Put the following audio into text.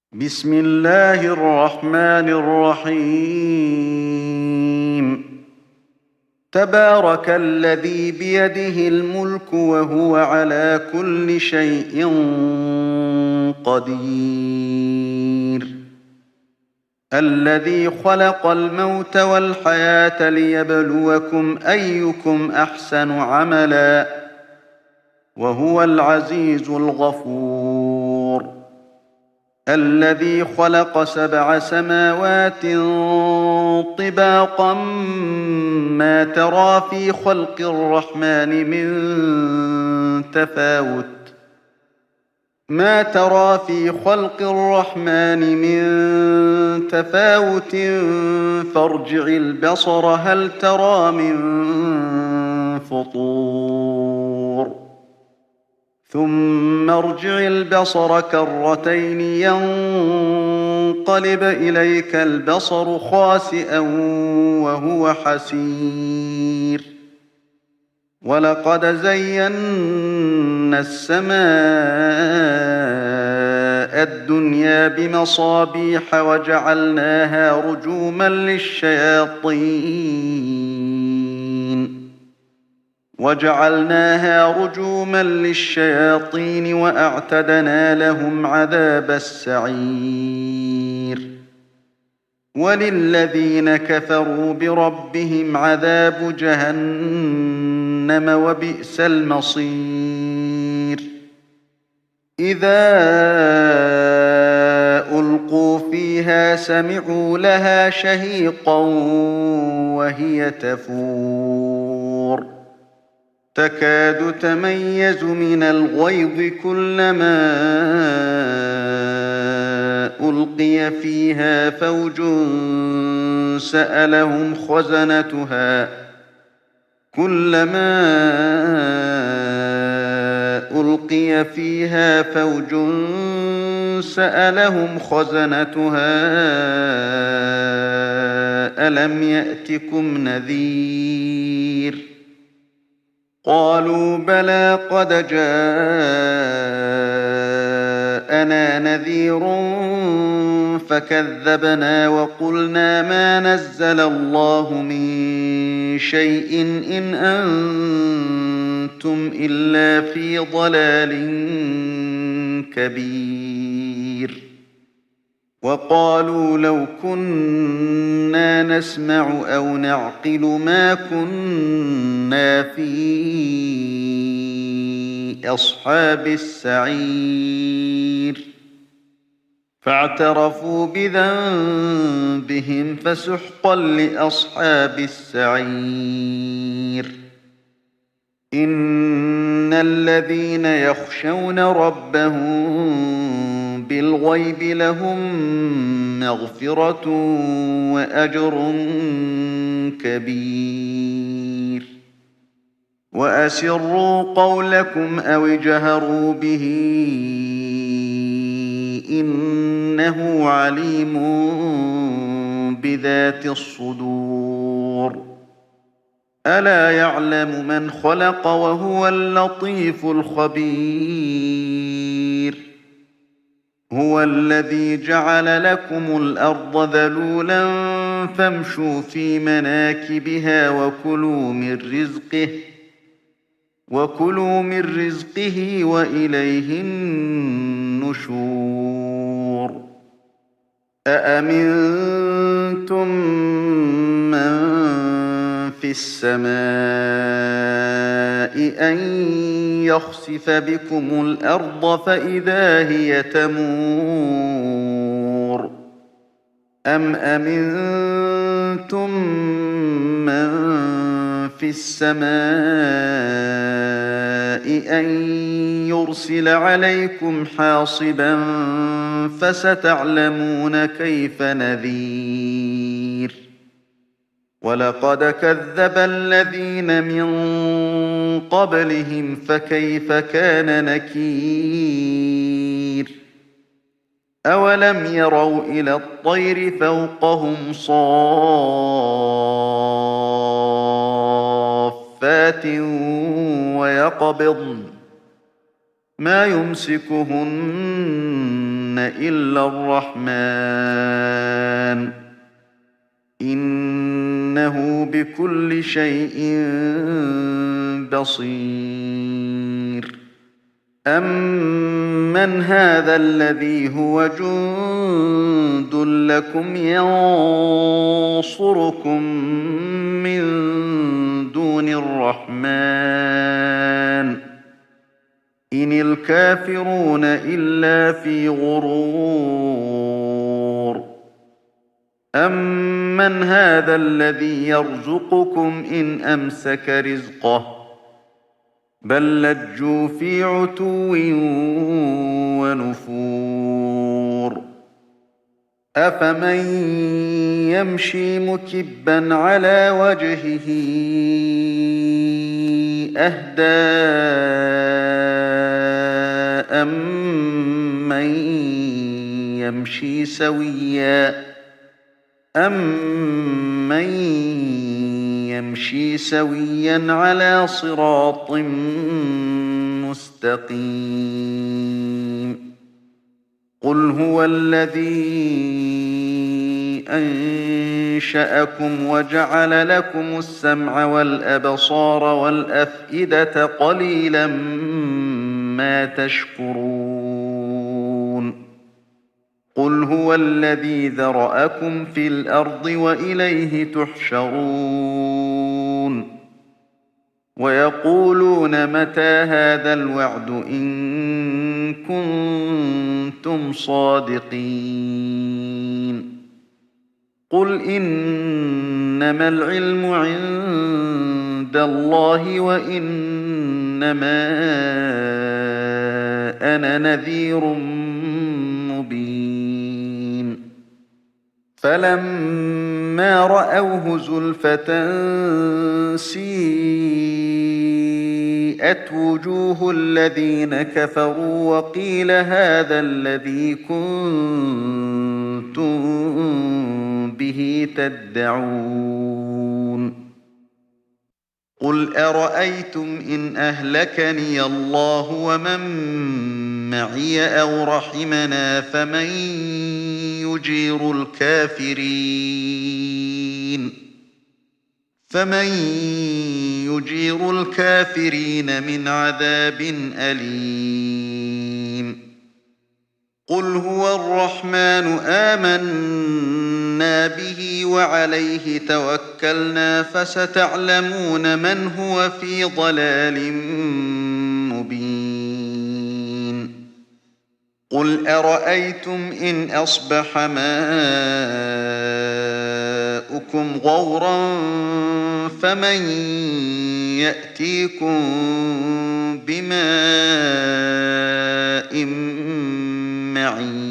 بسم الله الرحمن الرحيم. تبارك الذي بيده الملك وهو على كل شيء قدير. الذي خلق الموت والحياة ليبلوكم أيكم أحسن عملا وهو العزيز الغفور. الذي خلق 7 سماوات طباقا ما ترى في خلق الرحمن من تفاوت فارجع البصر هل ترى من فطور ثم ارجع البصر كرتين ينقلب إليك البصر خاسئا وهو حسير. ولقد زينا السماء الدنيا بمصابيح وجعلناها رجوما للشياطين وأعتدنا لهم عذاب السعير. وللذين كفروا بربهم عذاب جهنم وبئس المصير. إذا ألقوا فيها سمعوا لها شهيقا وهي تفور تكاد تميز من الغيظ كلما ألقي فيها فوج سألهم خزنتها ألم يأتكم نذير قالوا بلى قد جاءنا نذير فكذبنا وقلنا ما نزل الله من شيء إن أنتم إلا في ضلال كبير. وقالوا لو كنا نسمع أو نعقل ما كنا في أصحاب السعير. فاعترفوا بذنبهم فسحقا لأصحاب السعير. إن الذين يخشون ربهم بالغيب لهم مغفرة وأجر كبير. وأسروا قولكم أو اجهروا به إنه عليم بذات الصدور. ألا يعلم من خلق وهو اللطيف الخبير. هو الذي جعل لكم الأرض ذلولا فامشوا في مناكبها وكلوا من رزقه وإليه النشور. أأمنتم من في السماء أن يخسف بكم الأرض فإذا هي تمور أم أمنتم من في السماء أن يرسل عليكم حاصبا فستعلمون كيف نذير. ولقد كذب الذين من قبلهم فكيف كان نكير. أولم يروا إلى الطير فوقهم صافات ويقبضن ما يمسكهن إلا الرحمن إنه بكل شيء بصير أمن هذا الذي هو جند لكم ينصركم من دون الرحمن إن الكافرون إلا في غرور أمن هذا الذي يرزقكم إن أمسك رزقه بل لجوا في عتو ونفور أفمن يمشي مكبا على وجهه أهدى أمن يمشي سويا على صراط مستقيم قل هو الذي أنشأكم وجعل لكم السمع والأبصار والأفئدة قليلا ما تشكرون قل هو الذي ذرأكم في الأرض وإليه تحشرون ويقولون متى هذا الوعد إن كنتم صادقين قل إنما العلم عند الله وإنما أنا نذير مبين فلما رأوه زلفة سيئت وجوه الذين كفروا وقيل هذا الذي كنتم به تدعون قل أرأيتم إن أهلكني الله ومن معي أو رحمنا فمن يجير الكافرين من عذاب أليم قل هو الرحمن آمنا به وعليه توكلنا فستعلمون من هو في ضلال مبين قل أرأيتم إن أصبح ماؤكم غورا فمن يأتيكم بماء معين